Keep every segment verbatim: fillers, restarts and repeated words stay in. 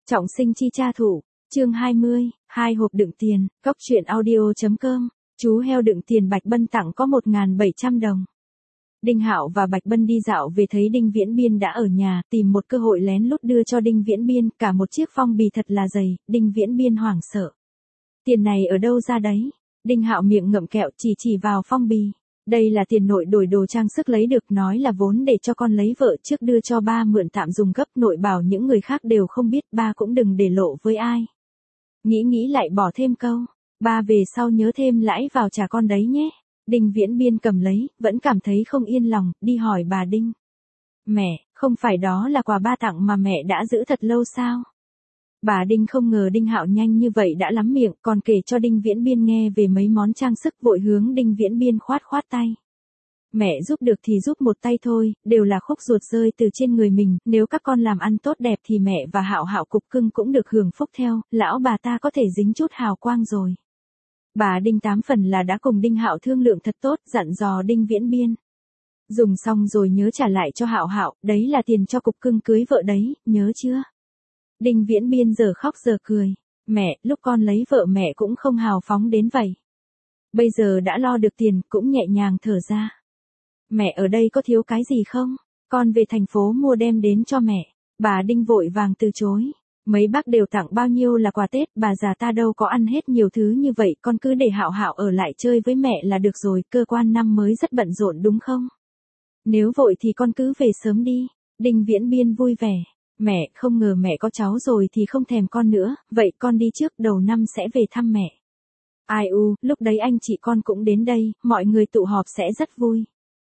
Trọng sinh chi cha thủ, chương hai mươi, hai hộp đựng tiền, cóc truyện audio.com, chú heo đựng tiền Bạch Bân tặng có một nghìn bảy trăm đồng. Đinh Hạo và Bạch Bân đi dạo về thấy Đinh Viễn Biên đã ở nhà, tìm một cơ hội lén lút đưa cho Đinh Viễn Biên cả một chiếc phong bì thật là dày. Đinh Viễn Biên hoảng sợ. Tiền này ở đâu ra đấy? Đinh Hạo miệng ngậm kẹo chỉ chỉ vào phong bì. Đây là tiền nội đổi đồ trang sức lấy được, nói là vốn để cho con lấy vợ trước đưa cho ba mượn tạm dùng gấp, nội bảo những người khác đều không biết, ba cũng đừng để lộ với ai. Nghĩ nghĩ lại bỏ thêm câu, ba về sau nhớ thêm lãi vào trả con đấy nhé. Đinh Viễn Biên cầm lấy, vẫn cảm thấy không yên lòng, đi hỏi bà Đinh. Mẹ, không phải đó là quà ba tặng mà mẹ đã giữ thật lâu sao? Bà Đinh không ngờ Đinh Hạo nhanh như vậy đã lắm miệng, còn kể cho Đinh Viễn Biên nghe về mấy món trang sức, vội hướng Đinh Viễn Biên khoát khoát tay. Mẹ giúp được thì giúp một tay thôi, đều là khúc ruột rơi từ trên người mình, nếu các con làm ăn tốt đẹp thì mẹ và Hạo Hạo cục cưng cũng được hưởng phúc theo, lão bà ta có thể dính chút hào quang rồi. Bà Đinh tám phần là đã cùng Đinh Hạo thương lượng thật tốt, dặn dò Đinh Viễn Biên. Dùng xong rồi nhớ trả lại cho Hạo Hạo, đấy là tiền cho cục cưng cưới vợ đấy, nhớ chưa? Đinh Viễn Biên giờ khóc giờ cười. Mẹ, lúc con lấy vợ mẹ cũng không hào phóng đến vậy. Bây giờ đã lo được tiền, cũng nhẹ nhàng thở ra. Mẹ ở đây có thiếu cái gì không? Con về thành phố mua đem đến cho mẹ. Bà Đinh vội vàng từ chối. Mấy bác đều tặng bao nhiêu là quà Tết, bà già ta đâu có ăn hết nhiều thứ như vậy, con cứ để Hạo Hạo ở lại chơi với mẹ là được rồi, cơ quan năm mới rất bận rộn đúng không? Nếu vội thì con cứ về sớm đi. Đinh Viễn Biên vui vẻ. Mẹ, không ngờ mẹ có cháu rồi thì không thèm con nữa, vậy con đi trước, đầu năm sẽ về thăm mẹ. Ai u, lúc đấy anh chị con cũng đến đây, mọi người tụ họp sẽ rất vui.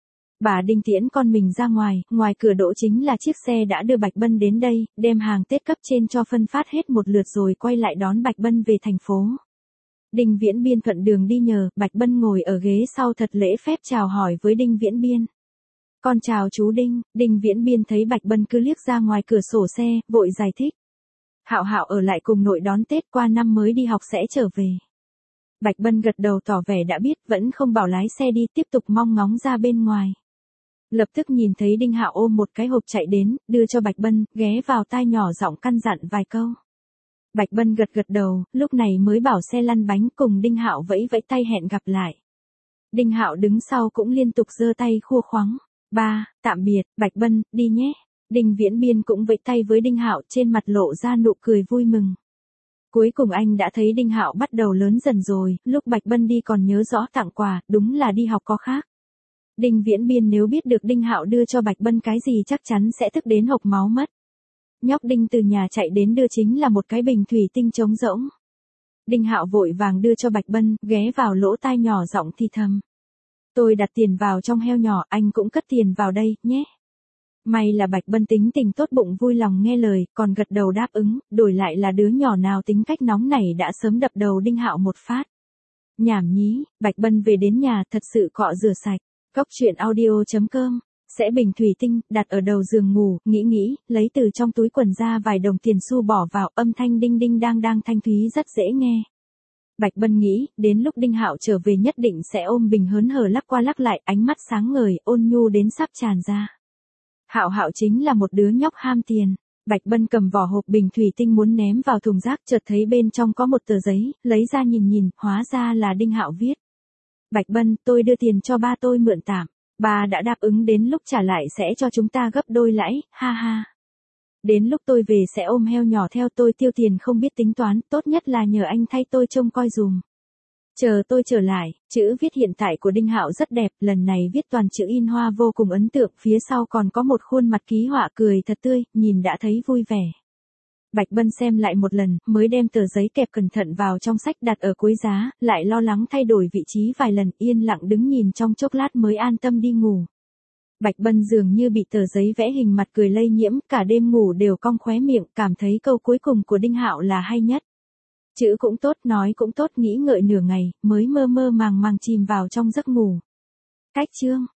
Bà Đinh tiễn con mình ra ngoài, ngoài cửa đỗ chính là chiếc xe đã đưa Bạch Bân đến đây, đem hàng Tết cấp trên cho phân phát hết một lượt rồi quay lại đón Bạch Bân về thành phố. Đinh Viễn Biên thuận đường đi nhờ, Bạch Bân ngồi ở ghế sau thật lễ phép chào hỏi với Đinh Viễn Biên. Con chào chú Đinh. Đinh Viễn Biên thấy Bạch Bân cứ liếc ra ngoài cửa sổ xe, vội giải thích. Hạo Hạo ở lại cùng nội đón Tết, qua năm mới đi học sẽ trở về. Bạch Bân gật đầu tỏ vẻ đã biết, vẫn không bảo lái xe đi, tiếp tục mong ngóng ra bên ngoài. Lập tức nhìn thấy Đinh Hạo ôm một cái hộp chạy đến, đưa cho Bạch Bân, ghé vào tai nhỏ giọng căn dặn vài câu. Bạch Bân gật gật đầu, lúc này mới bảo xe lăn bánh, cùng Đinh Hạo vẫy vẫy tay hẹn gặp lại. Đinh Hạo đứng sau cũng liên tục giơ tay khua khoắng. Ba, tạm biệt, Bạch Bân, đi nhé. Đinh Viễn Biên cũng vẫy tay với Đinh Hạo, trên mặt lộ ra nụ cười vui mừng. Cuối cùng anh đã thấy Đinh Hạo bắt đầu lớn dần rồi, lúc Bạch Bân đi còn nhớ rõ tặng quà, đúng là đi học có khác. Đinh Viễn Biên nếu biết được Đinh Hạo đưa cho Bạch Bân cái gì chắc chắn sẽ tức đến hộc máu mất. Nhóc Đinh từ nhà chạy đến đưa chính là một cái bình thủy tinh trống rỗng. Đinh Hạo vội vàng đưa cho Bạch Bân, ghé vào lỗ tai nhỏ giọng thì thầm. Tôi đặt tiền vào trong heo nhỏ, anh cũng cất tiền vào đây, nhé. May là Bạch Bân tính tình tốt bụng vui lòng nghe lời, còn gật đầu đáp ứng, đổi lại là đứa nhỏ nào tính cách nóng nảy đã sớm đập đầu Đinh Hạo một phát. Nhảm nhí, Bạch Bân về đến nhà thật sự cọ rửa sạch. Cóc truyện audio.com, sẽ bình thủy tinh, đặt ở đầu giường ngủ, nghĩ nghĩ, lấy từ trong túi quần ra vài đồng tiền xu bỏ vào, âm thanh đinh đinh đang đang thanh thúy rất dễ nghe. Bạch Bân nghĩ, đến lúc Đinh Hạo trở về nhất định sẽ ôm bình hớn hở lắc qua lắc lại, ánh mắt sáng ngời, ôn nhu đến sắp tràn ra. Hạo Hạo chính là một đứa nhóc ham tiền. Bạch Bân cầm vỏ hộp bình thủy tinh muốn ném vào thùng rác, chợt thấy bên trong có một tờ giấy, lấy ra nhìn nhìn, hóa ra là Đinh Hạo viết. Bạch Bân, tôi đưa tiền cho ba tôi mượn tạm. Ba đã đáp ứng đến lúc trả lại sẽ cho chúng ta gấp đôi lãi, ha ha. Đến lúc tôi về sẽ ôm heo nhỏ theo tôi tiêu tiền không biết tính toán, tốt nhất là nhờ anh thay tôi trông coi dùm. Chờ tôi trở lại, chữ viết hiện tại của Đinh Hạo rất đẹp, lần này viết toàn chữ in hoa vô cùng ấn tượng, phía sau còn có một khuôn mặt ký họa cười thật tươi, nhìn đã thấy vui vẻ. Bạch Bân xem lại một lần, mới đem tờ giấy kẹp cẩn thận vào trong sách đặt ở cuối giá, lại lo lắng thay đổi vị trí vài lần, yên lặng đứng nhìn trong chốc lát mới an tâm đi ngủ. Bạch Bân dường như bị tờ giấy vẽ hình mặt cười lây nhiễm, cả đêm ngủ đều cong khóe miệng, cảm thấy câu cuối cùng của Đinh Hạo là hay nhất. Chữ cũng tốt, nói cũng tốt, nghĩ ngợi nửa ngày, mới mơ mơ màng màng chìm vào trong giấc ngủ. Cách chương